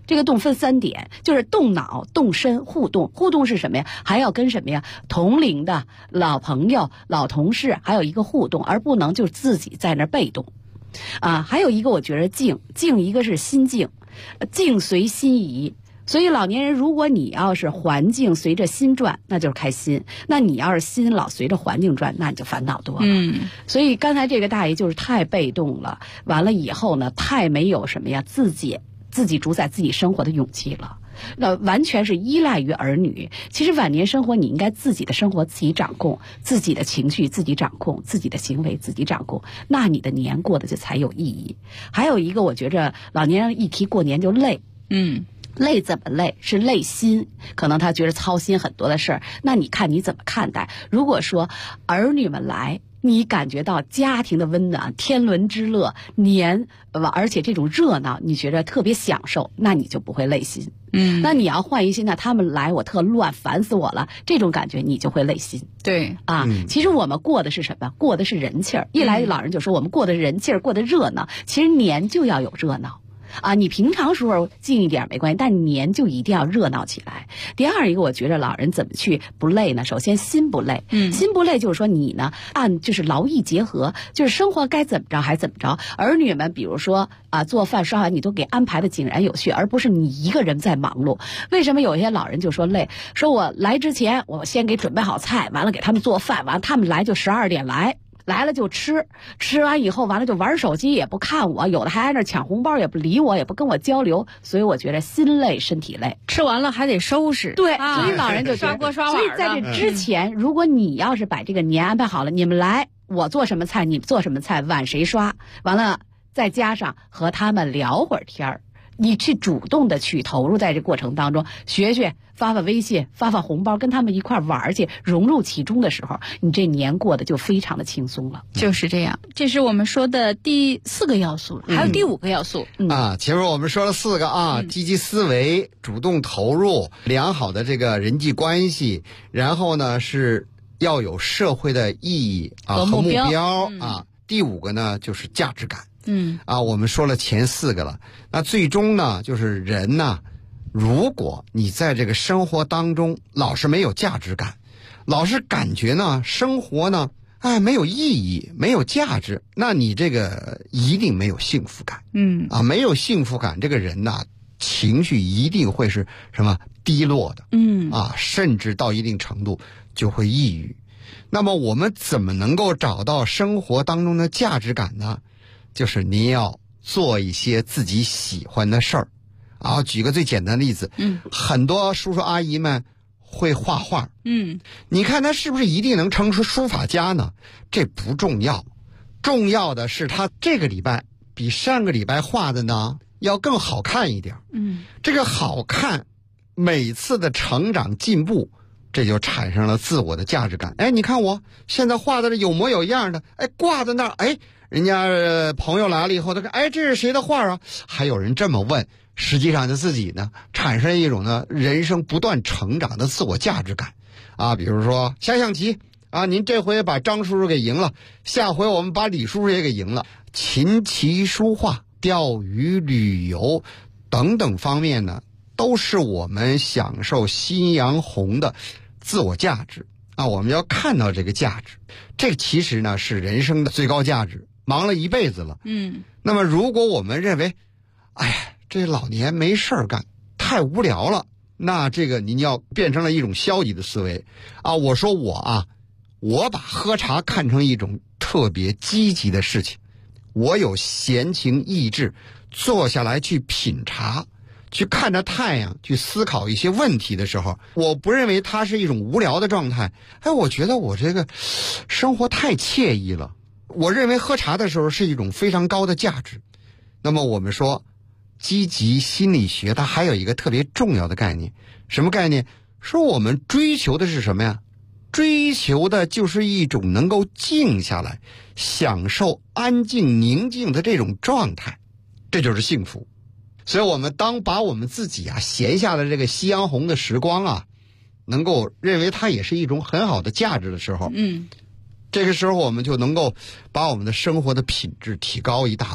这个动分3点，就是动脑、动身、互动。互动是什么呀？还要跟什么呀？同龄的老朋友、老同事，还有一个互动，而不能就自己在那儿被动。还有一个我觉得静，一个是心静，静随心移。所以老年人，如果你要是环境随着心转，那就是开心；那你要是心老随着环境转，那你就烦恼多了。所以刚才这个大爷就是太被动了，完了以后呢，太没有什么呀自己主宰自己生活的勇气了。那完全是依赖于儿女。其实晚年生活，你应该自己的生活自己掌控，自己的情绪自己掌控，自己的行为自己掌控，那你的年过得就才有意义。还有一个，我觉着老年人一提过年就累。累怎么累？是累心，可能他觉得操心很多的事儿。那你看你怎么看待？如果说儿女们来，你感觉到家庭的温暖、天伦之乐、而且这种热闹，你觉得特别享受，那你就不会累心。那你要换一心呢，他们来我特乱，烦死我了，这种感觉你就会累心。 对其实我们过的是什么？过的是人气儿。一来老人就说我们过的是人气儿，过的热闹。其实年就要有热闹。你平常时候静一点没关系，但年就一定要热闹起来。第二一个，我觉得老人怎么去不累呢？首先心不累，心不累就是说你呢就是劳逸结合，就是生活该怎么着还怎么着。儿女们比如说做饭刷碗，你都给安排的井然有序，而不是你一个人在忙碌。为什么有些老人就说累？说我来之前我先给准备好菜，完了给他们做饭，完了他们来就12点来了就吃完以后完了就玩手机，也不看我，有的还在那抢红包，也不理我，也不跟我交流。所以我觉得心累身体累， 吃完了还得收拾。 对，所以老人就刷锅刷碗。 所以在这之前，如果你要是把这个年安排好了，你们来我做什么菜，你做什么菜，碗谁刷，完了再加上和他们聊会儿天儿，你去主动的去投入在这过程当中，学发微信，发红包，跟他们一块玩去，融入其中的时候，你这年过得就非常的轻松了。 就是这样，这是我们说的第4个要素，还有第5个要素。 前面我们说了4个积极思维、主动投入、良好的这个人际关系，然后呢是要有社会的意义和目标第5个呢就是价值感。我们说了前4个了，那最终呢就是人呢，如果你在这个生活当中老是没有价值感，老是感觉呢生活呢没有意义，没有价值，那你这个一定没有幸福感。没有幸福感，这个人呢情绪一定会是什么低落的。甚至到一定程度就会抑郁。那么我们怎么能够找到生活当中的价值感呢？就是你要做一些自己喜欢的事儿。举个最简单的例子，很多叔叔阿姨们会画画，你看他是不是一定能成出书法家呢？这不重要，重要的是他这个礼拜比上个礼拜画的呢要更好看一点。这个好看，每次的成长进步，这就产生了自我的价值感。你看我现在画的是有模有样的，挂在那儿，人家朋友来了以后，他说这是谁的画啊？还有人这么问，实际上他自己呢产生一种呢人生不断成长的自我价值感比如说下象棋您这回把张叔叔给赢了，下回我们把李叔叔也给赢了。琴棋书画、钓鱼、旅游等等方面呢，都是我们享受夕阳红的自我价值我们要看到这个价值，这其实呢是人生的最高价值。忙了一辈子了，那么如果我们认为这老年没事儿干，太无聊了，那这个你要变成了一种消极的思维我说我把喝茶看成一种特别积极的事情，我有闲情逸致坐下来去品茶，去看着太阳，去思考一些问题的时候，我不认为它是一种无聊的状态。我觉得我这个生活太惬意了。我认为喝茶的时候是一种非常高的价值。那么我们说积极心理学它还有一个特别重要的概念，什么概念？说我们追求的是什么呀？追求的就是一种能够静下来，享受安静宁静的这种状态，这就是幸福。所以我们当把我们自己闲下的这个夕阳红的时光能够认为它也是一种很好的价值的时候，这个时候我们就能够把我们的生活的品质提高一大步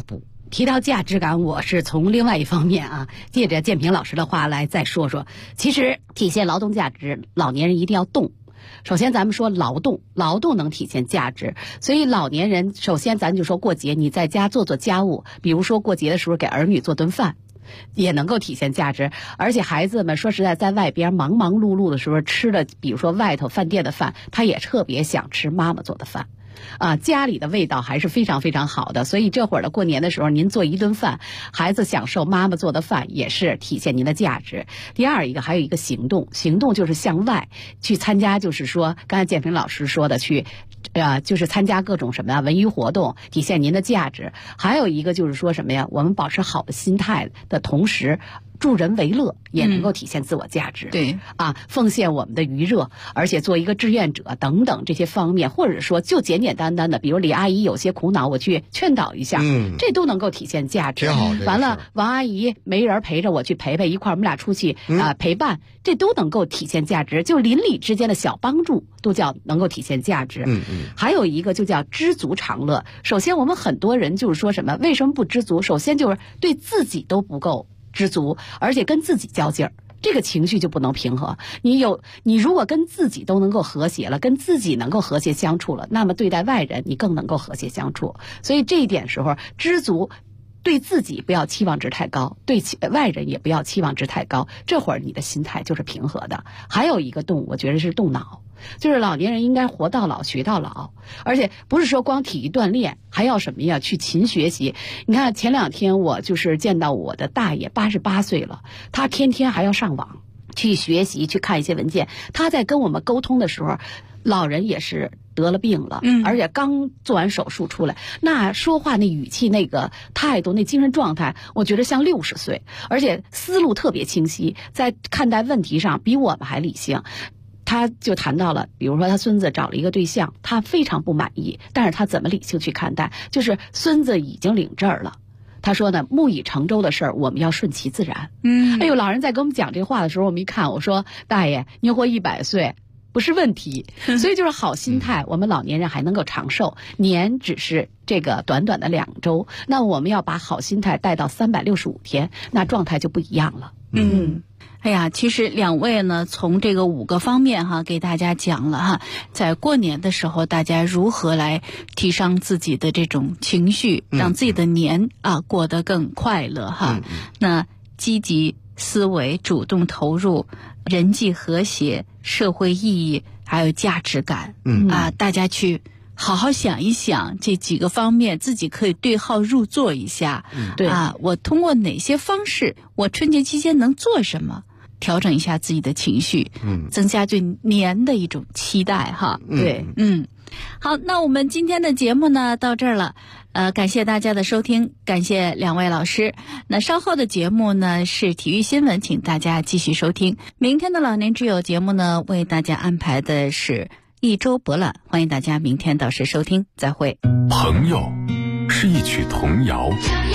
提到价值感，我是从另外一方面啊，借着建平老师的话来再说说。其实体现劳动价值，老年人一定要动。首先咱们说劳动能体现价值，所以老年人首先咱就说过节你在家做做家务，比如说过节的时候给儿女做顿饭，也能够体现价值。而且孩子们说实在在外边忙忙碌碌的时候吃的比如说外头饭店的饭，他也特别想吃妈妈做的饭家里的味道还是非常非常好的。所以这会儿的过年的时候您做一顿饭，孩子享受妈妈做的饭，也是体现您的价值。第二一个还有一个行动就是向外去参加，就是说刚才建平老师说的去就是参加各种什么呀文娱活动，体现您的价值。还有一个就是说什么呀，我们保持好的心态的同时助人为乐，也能够体现自我价值。 对奉献我们的余热，而且做一个志愿者等等这些方面，或者说就简简单单的，比如李阿姨有些苦恼，我去劝导一下，这都能够体现价值。完了，王阿姨没人陪着，我去陪陪，一块儿我们俩出去陪伴，这都能够体现价值。就邻里之间的小帮助，都叫能够体现价值。还有一个就叫知足常乐。首先，我们很多人就是说什么，为什么不知足？首先就是对自己都不够知足，而且跟自己较劲儿，这个情绪就不能平和。你如果跟自己都能够和谐了，跟自己能够和谐相处了，那么对待外人你更能够和谐相处。所以这一点时候，知足，对自己不要期望值太高，对外人也不要期望值太高，这会儿你的心态就是平和的。还有一个动，我觉得是动脑，就是老年人应该活到老学到老，而且不是说光体育锻炼，还要什么呀？去勤学习。你看前2天我就是见到我的大爷88岁了，他天天还要上网去学习，去看一些文件。他在跟我们沟通的时候，老人也是得了病了，而且刚做完手术出来，那说话那语气那个态度那精神状态，我觉得像60岁，而且思路特别清晰，在看待问题上比我们还理性。他就谈到了，比如说他孙子找了一个对象，他非常不满意，但是他怎么理性去看待？就是孙子已经领证了，他说呢，木已成舟的事儿，我们要顺其自然。哎呦，老人在跟我们讲这话的时候，我们一看，我说大爷，您活100岁不是问题。所以就是好心态，我们老年人还能够长寿。年只是这个短短的2周，那我们要把好心态带到365天，那状态就不一样了。 哎呀，其实2位呢，从这个5个方面给大家讲了在过年的时候，大家如何来提升自己的这种情绪，让自己的年过得更快乐那积极思维、主动投入、人际和谐、社会意义，还有价值感大家去好好想一想这几个方面，自己可以对号入座一下。我通过哪些方式，我春节期间能做什么，调整一下自己的情绪，增加对年的一种期待好，那我们今天的节目呢到这儿了，感谢大家的收听，感谢2位老师。那稍后的节目呢是体育新闻，请大家继续收听。明天的老年之友节目呢，为大家安排的是一周博览，欢迎大家明天到时收听，再会。 朋友是一曲童谣，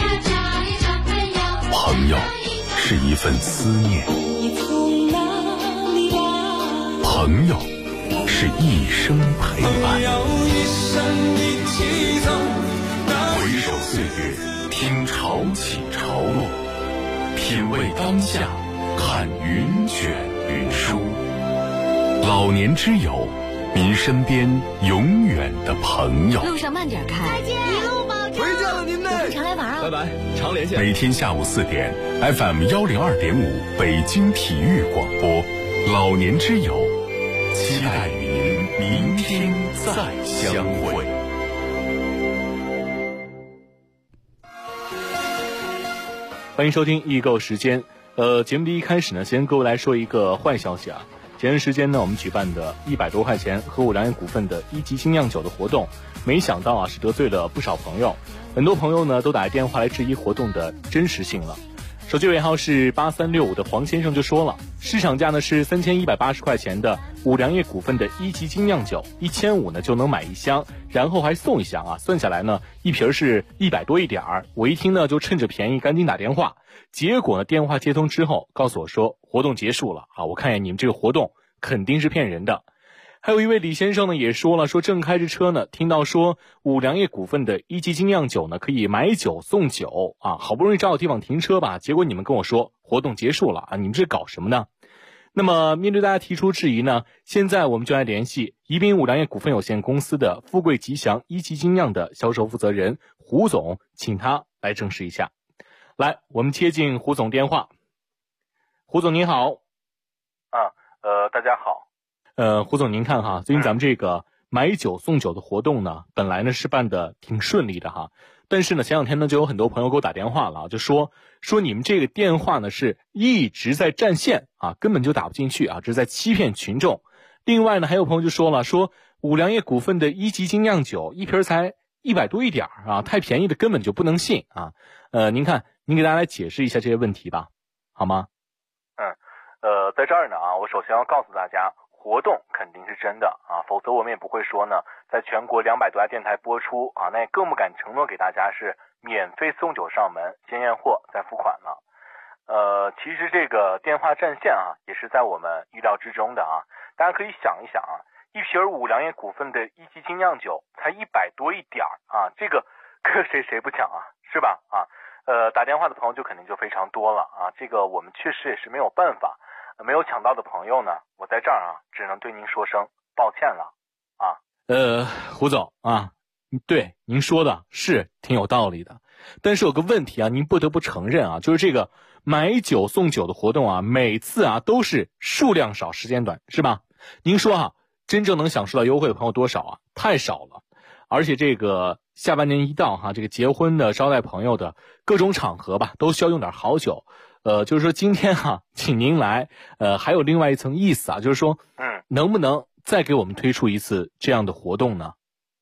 朋友是一份思念，朋友是一生陪伴。回首岁月，听潮起潮落，品味当下，看云卷云舒。老年之友，您身边永远的朋友。 路上慢点开， 再见，一路保重。 回见了您呢， 常来玩啊！ 拜拜，常连线。 每天下午4点 ，FM 102.5北京体育广播，老年之友，期待与您明天再相会。 欢迎收听易购时间。节目的一开始呢，先各位来说一个坏消息啊。前段时间呢，我们举办的100多块钱和五粮液股份的1级精酿酒的活动，没想到是得罪了不少朋友，很多朋友呢都打电话来质疑活动的真实性了。手机尾号是8365的黄先生就说了，市场价呢是3180块钱的五粮液股份的1级精酿酒，1500呢就能买1箱，然后还送1箱啊，算下来呢一瓶是100多一点儿。我一听呢就趁着便宜赶紧打电话，结果呢电话接通之后告诉我说活动结束了啊，我看见你们这个活动肯定是骗人的。 还有一位李先生呢也说了，说正开着车呢，听到说五粮液股份的一级精酿酒呢可以买酒送酒啊，好不容易找到地方停车吧，结果你们跟我说活动结束了啊，你们这搞什么呢？那么面对大家提出质疑呢，现在我们就来联系宜宾五粮液股份有限公司的富贵吉祥一级精酿的销售负责人胡总，请他来证实一下。来，我们接进胡总电话。胡总您好。 大家好。 胡总您看哈，最近咱们这个买酒送酒的活动呢，本来呢是办的挺顺利的哈，但是呢前两天呢就有很多朋友给我打电话了，就说你们这个电话呢是一直在占线啊，根本就打不进去啊，这是在欺骗群众。另外呢还有朋友就说了，说五粮液股份的一级精酿酒一瓶才100多一点啊，太便宜的根本就不能信啊。您看您给大家来解释一下这些问题吧，好吗？ 在这儿呢啊，我首先要告诉大家，活动肯定是真的啊，否则我们也不会说呢，在全国200多家电台播出啊，那也更不敢承诺给大家是免费送酒上门，先验货再付款了。其实这个电话占线啊，也是在我们预料之中的啊。大家可以想一想啊，一瓶五粮液股份的一级精酿酒才100多一点啊，这个谁不抢啊，是吧？啊，打电话的朋友就肯定就非常多了啊，这个我们确实也是没有办法。没有抢到的朋友呢，我在这儿啊，只能对您说声抱歉了啊。 胡总啊，对您说的是挺有道理的，但是有个问题啊，您不得不承认啊，就是这个买酒送酒的活动啊，每次啊都是数量少时间短，是吧？您说啊，真正能享受到优惠的朋友多少啊？太少了。而且这个下半年一到哈，这个结婚的、招待朋友的各种场合吧，都需要用点好酒。就是说今天哈，请您来，还有另外一层意思啊，就是说，能不能再给我们推出一次这样的活动呢？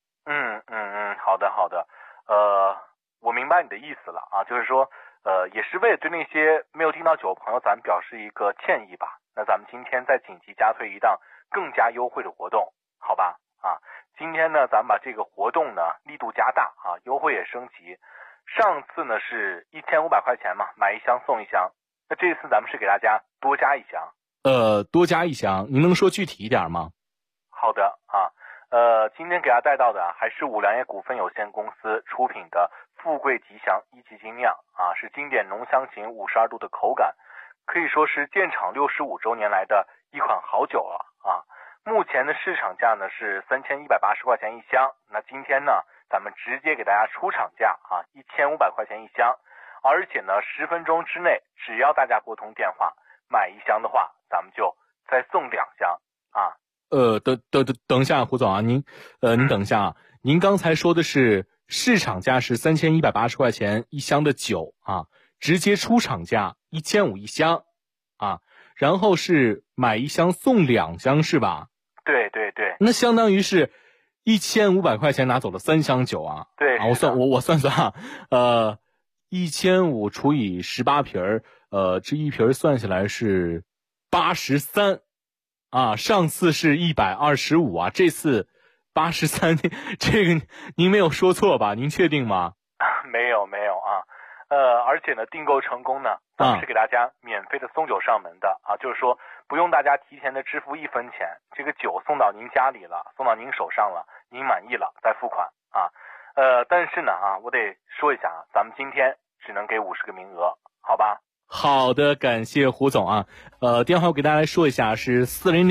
好的，我明白你的意思了啊，就是说，也是为了对那些没有订到酒的朋友，咱们表示一个歉意吧。那咱们今天再紧急加推一档更加优惠的活动，好吧？啊，今天呢，咱们把这个活动呢力度加大啊，优惠也升级。上次呢是1500块钱嘛，买一箱送一箱。那这次咱们是给大家多加一箱。 多加一箱，您能说具体一点吗？ 好的啊，今天给大家带到的还是五粮液股份有限公司出品的富贵吉祥一级精酿啊，是经典浓香型52度的口感，可以说是建厂65周年来的一款好酒了啊。目前的市场价呢是3180块钱一箱，那今天呢咱们直接给大家出厂价啊，1500块钱一箱，而且呢10分钟之内，只要大家拨通电话买一箱的话，咱们就再送2箱啊。 等一下，胡总啊，您等一下啊，您刚才说的是市场价是3180块钱一箱的酒啊，直接出厂价1500一箱啊，然后是买一箱送2箱是吧？ 对， 那相当于是1500块钱拿走了3箱酒啊。 对啊，我算啊，1500除以18瓶这一瓶算下来是83啊，上次是125啊，这次83，这个您没有说错吧？您确定吗？ 没有啊，而且呢，订购成功呢，咱们是给大家免费的送酒上门的啊，就是说不用大家提前的支付1分钱，这个酒送到您家里了，送到您手上了，您满意了再付款啊。但是呢啊，我得说一下啊，咱们今天只能给50个名额，好吧？ 好的，感谢胡总啊。电话我给大家来说一下，是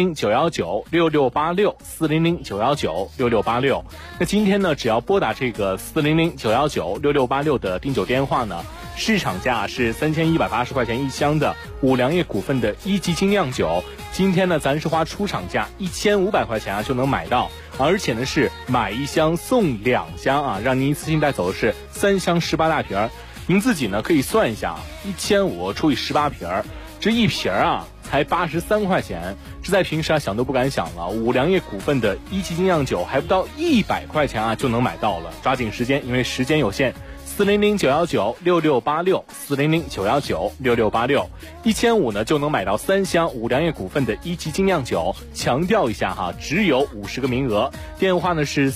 400-919-6686，400-919-6686。那今天呢，只要拨打这个400-919-6686的订酒电话呢，市场价是3180块钱一箱的五粮液股份的一级精酿酒，今天呢，咱是花出厂价1500块钱啊就能买到，而且呢是买一箱送2箱啊，让您一次性带走的是3箱18大瓶。您自己呢可以算一下，1500除以18瓶，这一瓶啊才83块钱，这在平时啊想都不敢想了。五粮液股份的一级精酿酒还不到100块钱啊就能买到了，抓紧时间，因为时间有限。400-919-6686，400-919-6686，1500呢就能买到3箱五粮液股份的一级精酿酒。强调一下哈，只有50个名额。电话呢是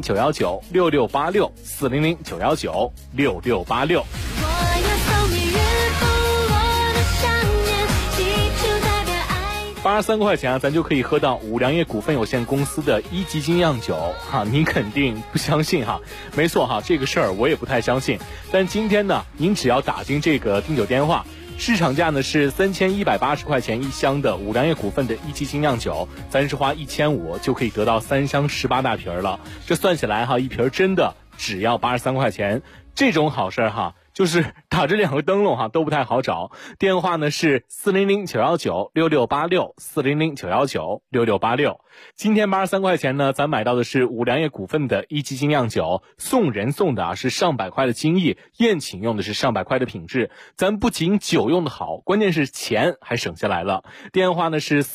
400-919-6686，400-919-6686。 83块钱啊，咱就可以喝到五粮液股份有限公司的1级精酿酒哈，您肯定不相信哈？没错哈，这个事儿我也不太相信。但今天呢，您只要打进这个订酒电话，市场价呢是3180块钱一箱的五粮液股份的1级精酿酒，咱是花1500就可以得到3箱18大瓶了。这算起来哈，一瓶真的只要83块钱，这种好事哈。就是打这2个灯笼哈都不太好找，电话呢是400-919-6686，400-919-6686。今天83块钱呢，咱买到的是五粮液股份的1级精酿酒，送人送的是上百块的精益，宴请用的是上百块的品质。咱不仅酒用的好，关键是钱还省下来了。电话呢是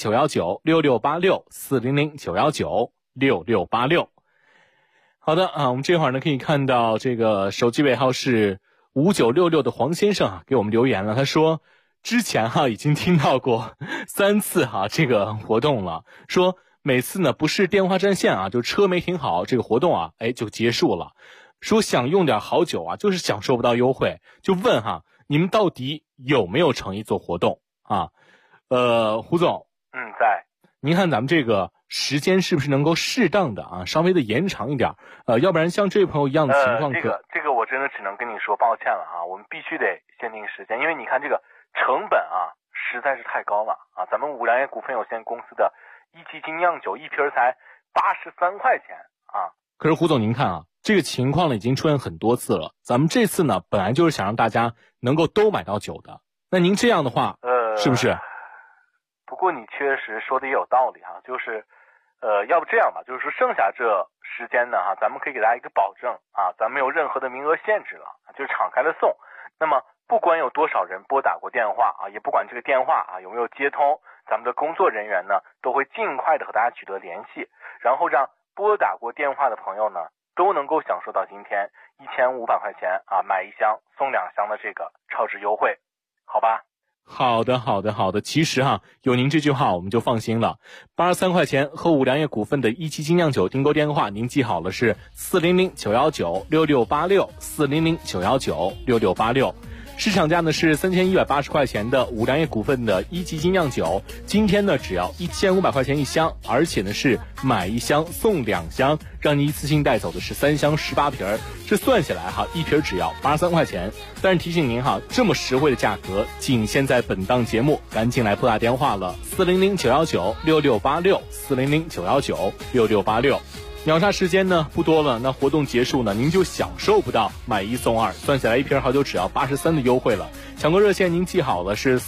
400-919-6686，400-919-6686。好的啊，我们这会儿呢可以看到这个手机尾号是5966的黄先生啊给我们留言了，他说之前已经听到过3次这个活动了，说每次呢不是电话占线就车没停好，这个活动就结束了，说想用点好酒就是享受不到优惠，就问你们到底有没有诚意做活动啊？胡总， 在。 您看咱们这个时间是不是能够适当的稍微的延长一点？要不然像这位朋友一样的情况， 这个我真的只能跟你说抱歉了我们必须得限定时间，因为你看这个成本实在是太高了咱们五粮液股份有限公司的1级精酿酒一瓶才83块钱可是胡总您看这个情况呢已经出现很多次了，咱们这次呢本来就是想让大家能够都买到酒的，那您这样的话是不是？ 不过你确实说的也有道理就是要不这样吧，就是说剩下这时间呢咱们可以给大家一个保证咱没有任何的名额限制了，就是敞开了送。那么不管有多少人拨打过电话也不管这个电话有没有接通，咱们的工作人员呢都会尽快的和大家取得联系，然后让拨打过电话的朋友呢都能够享受到今天1500块钱买1箱送2箱的这个超值优惠，好吧？好的，其实有您这句话我们就放心了。83块钱和五粮液股份的1级精酿酒订购电话您记好了，是400-919-6686，400-919-6686。市场价呢是3180块钱的五粮液股份的1级精酿酒，今天呢只要1500块钱一箱，而且呢是买1箱送2箱，让你一次性带走的是3箱18瓶，这算下来一瓶只要83块钱。但是提醒您这么实惠的价格仅限在本档节目，赶紧来拨打电话了，400-919-6686，400-919-6686。秒杀时间呢不多了，那活动结束呢您就享受不到买1送2，算下来一瓶好酒只要83的优惠了。抢购热线您记好了，是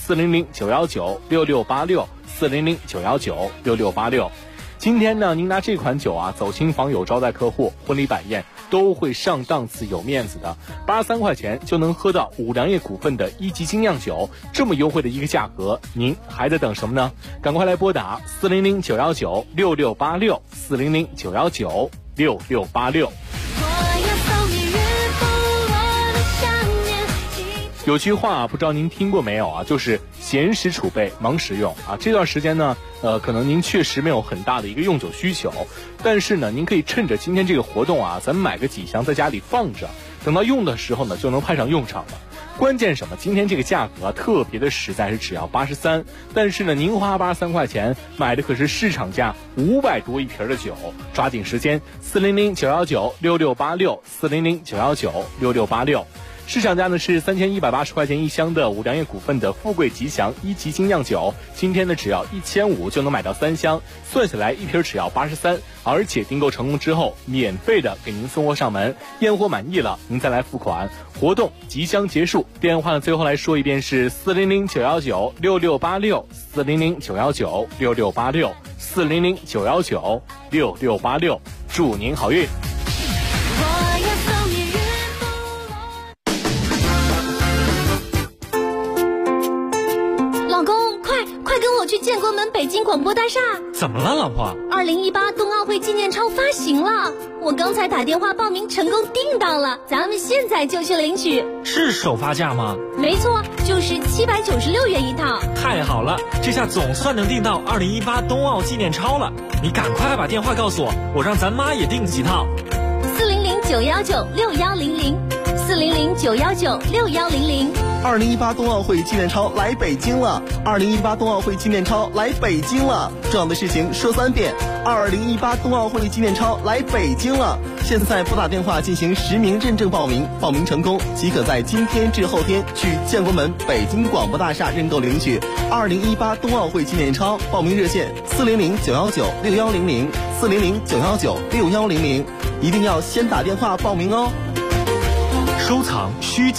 400-919-6686，400-919-6686。今天呢您拿这款酒走亲访友、招待客户、婚礼摆宴都会上档次有面子的，83块钱就能喝到五粮液股份的1级精酿酒，这么优惠的一个价格，您还在等什么呢？赶快来拨打400-919-6686，400-919-6686。有句话不知道您听过没有就是闲时储备，忙时用这段时间呢可能您确实没有很大的一个用酒需求，但是呢您可以趁着今天这个活动咱们买个几箱在家里放着，等到用的时候呢就能派上用场了。关键什么？今天这个价格特别的实在，是只要83，但是呢您花83块钱买的可是市场价500多一瓶的酒，抓紧时间，400-919-6686，400-919-6686。市场价呢是3180块钱一箱的五粮液股份的富贵吉祥1级精酿酒，今天呢只要1500就能买到3箱，算下来一瓶只要83，而且订购成功之后免费的给您送货上门，验货满意了您再来付款。活动即将结束，电话呢最后来说一遍是400-919-6686，400-919-6686，400-919-6686，祝您好运。 我去建国门北京广播大厦。 怎么了，老婆 ？2018冬奥会纪念钞发行了，我刚才打电话报名成功订到了，咱们现在就去领取。 是首发价吗？ 没错，就是796元一套。 太好了，这下总算能订到2018冬奥纪念钞了。你赶快把电话告诉我，我让咱妈也订几套。 400-919-6100，400 4009196100。 2018冬奥会纪念超来北京了！2018冬奥会纪念超来北京了！重要的事情说3遍：2018冬奥会纪念超来北京了！现在拨打电话进行实名认证报名，报名成功即可在今天至后天去建国门北京广播大厦认购领取2018冬奥会纪念超。报名热线：400-919-6100，400-919-6100，一定要先打电话报名哦。 收藏需